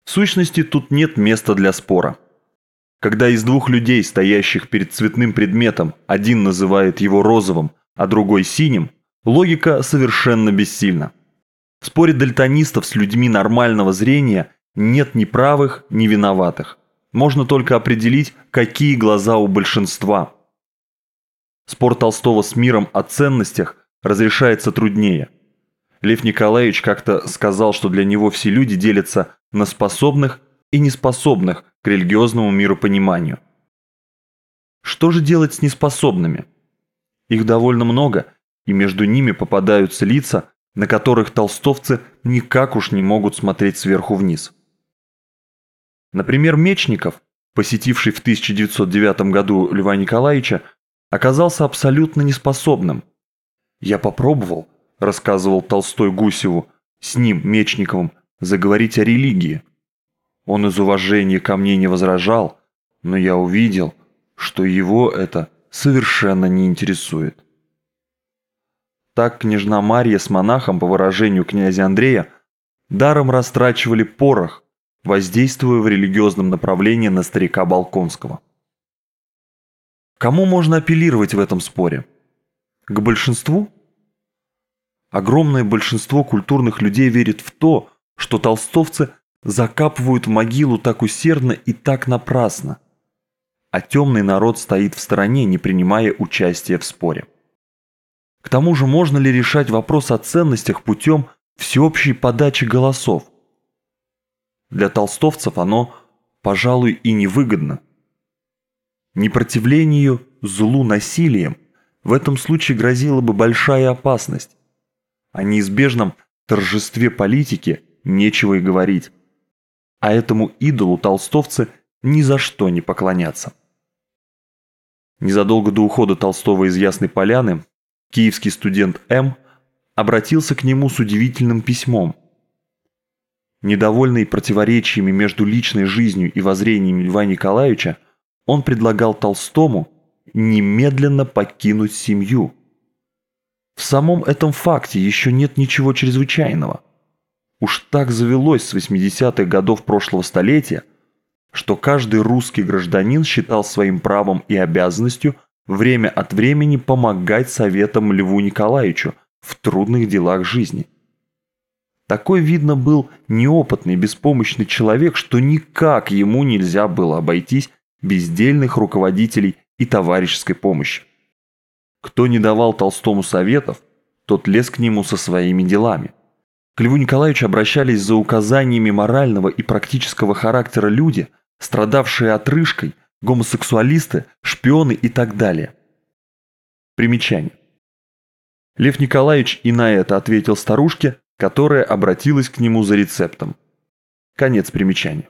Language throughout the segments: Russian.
В сущности, тут нет места для спора. Когда из двух людей, стоящих перед цветным предметом, один называет его розовым, а другой синим, логика совершенно бессильна. В споре дальтонистов с людьми нормального зрения нет ни правых, ни виноватых. Можно только определить, какие глаза у большинства. Спор Толстого с миром о ценностях разрешается труднее. Лев Николаевич как-то сказал, что для него все люди делятся на способных и неспособных к религиозному миропониманию. Что же делать с неспособными? Их довольно много, и между ними попадаются лица, на которых толстовцы никак уж не могут смотреть сверху вниз. Например, Мечников, посетивший в 1909 году Льва Николаевича, оказался абсолютно неспособным. «Я попробовал», – рассказывал Толстой Гусеву, с ним, Мечниковым, заговорить о религии. Он из уважения ко мне не возражал, но я увидел, что его это совершенно не интересует. Так княжна Марья с монахом, по выражению князя Андрея, даром растрачивали порох, воздействуя в религиозном направлении на старика Болконского. Кому можно апеллировать в этом споре? К большинству? Огромное большинство культурных людей верит в то, что толстовцы закапывают в могилу так усердно и так напрасно, а темный народ стоит в стороне, не принимая участия в споре. К тому же, можно ли решать вопрос о ценностях путем всеобщей подачи голосов? Для толстовцев оно, пожалуй, и невыгодно. Непротивлению злу насилием в этом случае грозила бы большая опасность. О неизбежном торжестве политики нечего и говорить. А этому идолу толстовцы ни за что не поклонятся. Незадолго до ухода Толстого из Ясной Поляны киевский студент М. обратился к нему с удивительным письмом. Недовольный противоречиями между личной жизнью и воззрениями Льва Николаевича, он предлагал Толстому немедленно покинуть семью. В самом этом факте еще нет ничего чрезвычайного. Уж так завелось с 80-х годов прошлого столетия, что каждый русский гражданин считал своим правом и обязанностью время от времени помогать советам Льву Николаевичу в трудных делах жизни. Такой, видно, был неопытный, беспомощный человек, что никак ему нельзя было обойтись без дельных руководителей и товарищеской помощи. Кто не давал Толстому советов, тот лез к нему со своими делами. К Льву Николаевичу обращались за указаниями морального и практического характера люди, страдавшие отрыжкой, гомосексуалисты, шпионы и так далее. Примечание. Лев Николаевич и на это ответил старушке, которая обратилась к нему за рецептом. Конец примечания.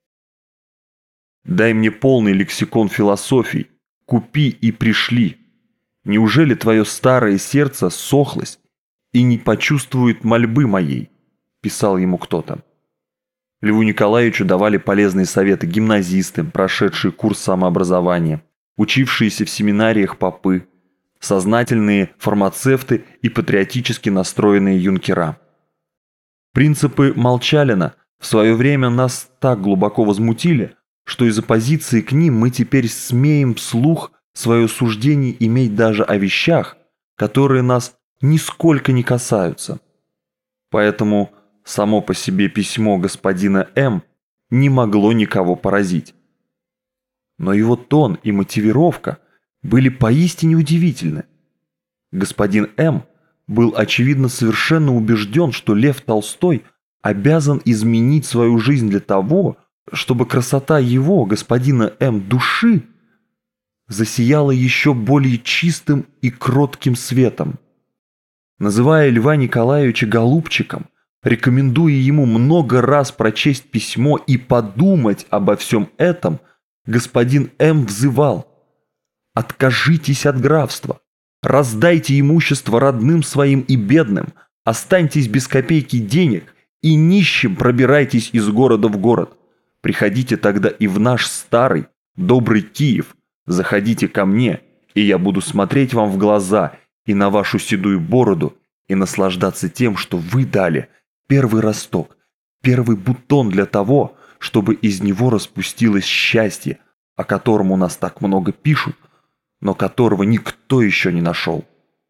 «Дай мне полный лексикон философий, купи и пришли. Неужели твое старое сердце сохлось и не почувствует мольбы моей?» – писал ему кто-то. Льву Николаевичу давали полезные советы гимназисты, прошедшие курс самообразования, учившиеся в семинариях попы, сознательные фармацевты и патриотически настроенные юнкера. Принципы Молчалина в свое время нас так глубоко возмутили, что из оппозиции к ним мы теперь смеем вслух свое суждение иметь даже о вещах, которые нас нисколько не касаются. Поэтому само по себе письмо господина М. не могло никого поразить. Но его тон и мотивировка были поистине удивительны. Господин М. был, очевидно, совершенно убежден, что Лев Толстой обязан изменить свою жизнь для того, чтобы красота его, господина М. души, засияла еще более чистым и кротким светом. Называя Льва Николаевича голубчиком, рекомендуя ему много раз прочесть письмо и подумать обо всем этом, господин М. взывал: «Откажитесь от графства, раздайте имущество родным своим и бедным, останьтесь без копейки денег и нищим пробирайтесь из города в город. Приходите тогда и в наш старый, добрый Киев, заходите ко мне, и я буду смотреть вам в глаза и на вашу седую бороду и наслаждаться тем, что вы дали первый росток, первый бутон для того, чтобы из него распустилось счастье, о котором у нас так много пишут, но которого никто еще не нашел.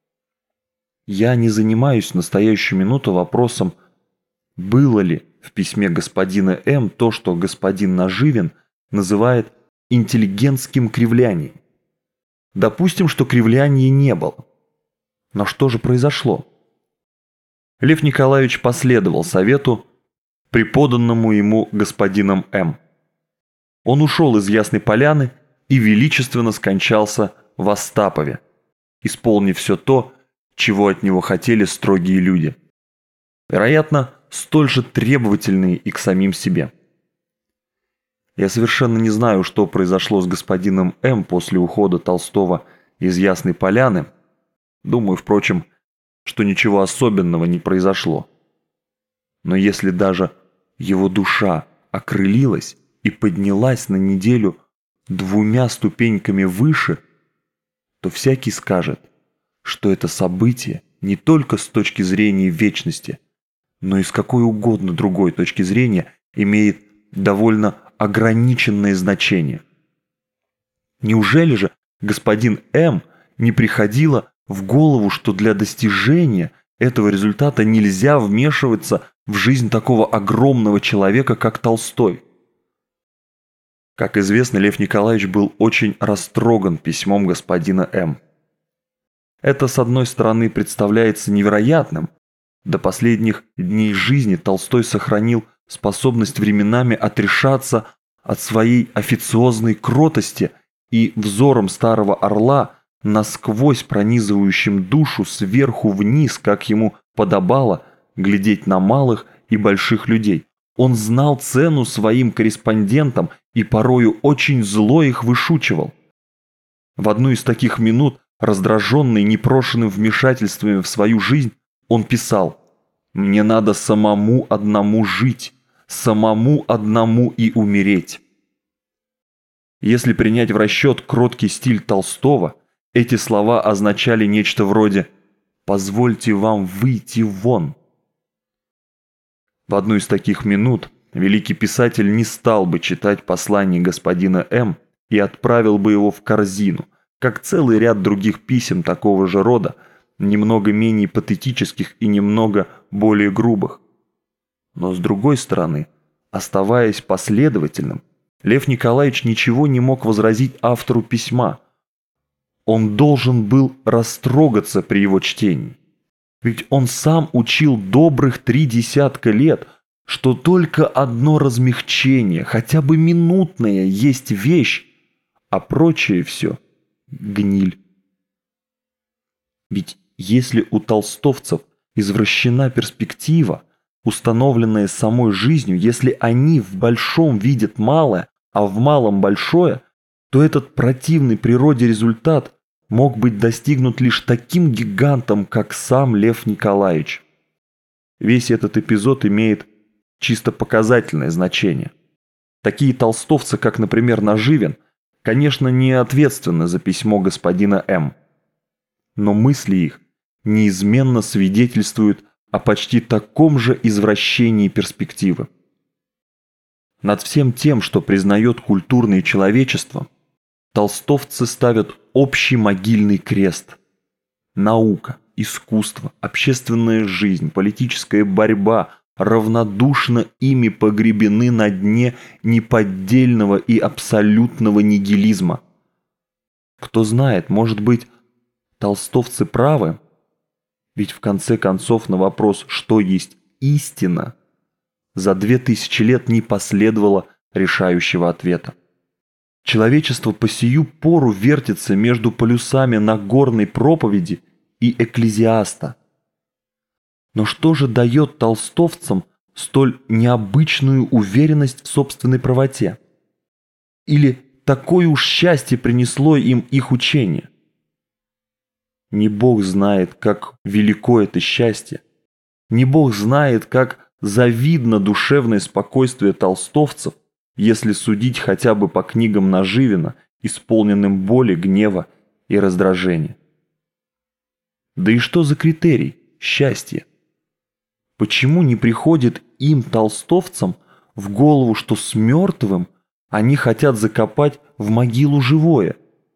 Я не занимаюсь в настоящую минуту вопросом, было ли в письме господина М. то, что господин Наживин называет интеллигентским кривлянием. Допустим, что кривляния не было. Но что же произошло? Лев Николаевич последовал совету, преподанному ему господином М. Он ушел из Ясной Поляны и величественно скончался в Остапове, исполнив все то, чего от него хотели строгие люди. Вероятно, столь же требовательные и к самим себе. Я совершенно не знаю, что произошло с господином М. после ухода Толстого из Ясной Поляны. Думаю, впрочем, что ничего особенного не произошло. Но если даже его душа окрылилась и поднялась на неделю 2 ступеньками выше, то всякий скажет, что это событие не только с точки зрения вечности, но и с какой угодно другой точки зрения имеет довольно ограниченное значение. Неужели же господин М. не приходило в голову, что для достижения этого результата нельзя вмешиваться в жизнь такого огромного человека, как Толстой? Как известно, Лев Николаевич был очень растроган письмом господина М. Это, с одной стороны, представляется невероятным. До последних дней жизни Толстой сохранил способность временами отрешаться от своей официозной кротости и взором старого орла, насквозь пронизывающим душу сверху вниз, как ему подобало, глядеть на малых и больших людей. Он знал цену своим корреспондентам и порою очень зло их вышучивал. В одну из таких минут, раздраженный непрошенным вмешательствами в свою жизнь, он писал: «Мне надо самому одному жить, самому одному и умереть». Если принять в расчет кроткий стиль Толстого, эти слова означали нечто вроде «позвольте вам выйти вон». В одну из таких минут великий писатель не стал бы читать послание господина М. и отправил бы его в корзину, как целый ряд других писем такого же рода, немного менее патетических и немного более грубых. Но с другой стороны, оставаясь последовательным, Лев Николаевич ничего не мог возразить автору письма. Он должен был растрогаться при его чтении. Ведь он сам учил добрых 30 лет, что только одно размягчение, хотя бы минутное, есть вещь, а прочее все – гниль. Ведь если у толстовцев извращена перспектива, установленная самой жизнью, если они в большом видят малое, а в малом большое, то этот противный природе результат мог быть достигнут лишь таким гигантом, как сам Лев Николаевич. Весь этот эпизод имеет чисто показательное значение. Такие толстовцы, как, например, Наживин, конечно, не ответственны за письмо господина М. Но мысли их неизменно свидетельствуют о почти таком же извращении перспективы. Над всем тем, что признает культурное человечество, толстовцы ставят общий могильный крест. Наука, искусство, общественная жизнь, политическая борьба равнодушно ими погребены на дне неподдельного и абсолютного нигилизма. Кто знает, может быть, толстовцы правы? Ведь в конце концов на вопрос, что есть истина, за 2000 лет не последовало решающего ответа. Человечество по сию пору вертится между полюсами Нагорной проповеди и Экклезиаста. Но что же дает толстовцам столь необычную уверенность в собственной правоте? Или такое уж счастье принесло им их учение? Не Бог знает, как велико это счастье. Не Бог знает, как завидно душевное спокойствие толстовцев, если судить хотя бы по книгам Наживина, исполненным боли, гнева и раздражения. Да и что за критерий счастья? Почему не приходит им, толстовцам, в голову, что с мертвым они хотят закопать в могилу живое?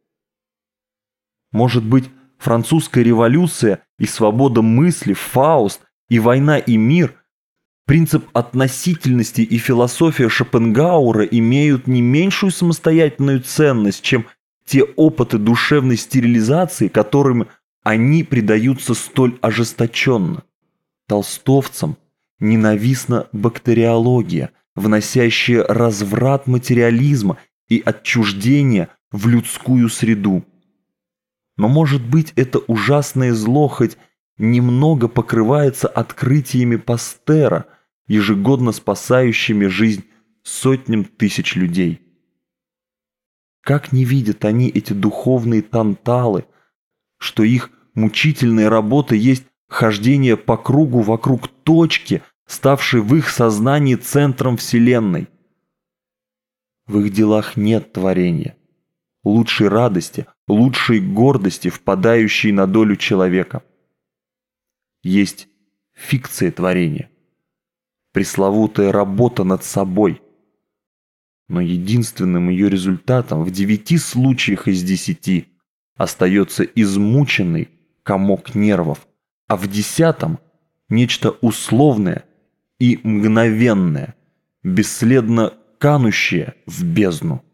Может быть, французская революция и свобода мысли, Фауст, и война и мир, принцип относительности и философия Шопенгауэра имеют не меньшую самостоятельную ценность, чем те опыты душевной стерилизации, которым они предаются столь ожесточенно. Толстовцам ненавистна бактериология, вносящая разврат материализма и отчуждение в людскую среду. Но, может быть, это ужасное зло хоть немного покрывается открытиями Пастера, ежегодно спасающими жизнь сотням тысяч людей. Как не видят они эти духовные танталы, что их мучительная работа есть хождение по кругу вокруг точки, ставшей в их сознании центром Вселенной. В их делах нет творения, лучшей радости, лучшей гордости, впадающей на долю человека. Есть фикция творения, пресловутая работа над собой. Но единственным ее результатом в 9 случаях из 10 остается измученный комок нервов, а в 10 нечто условное и мгновенное, бесследно канущее в бездну.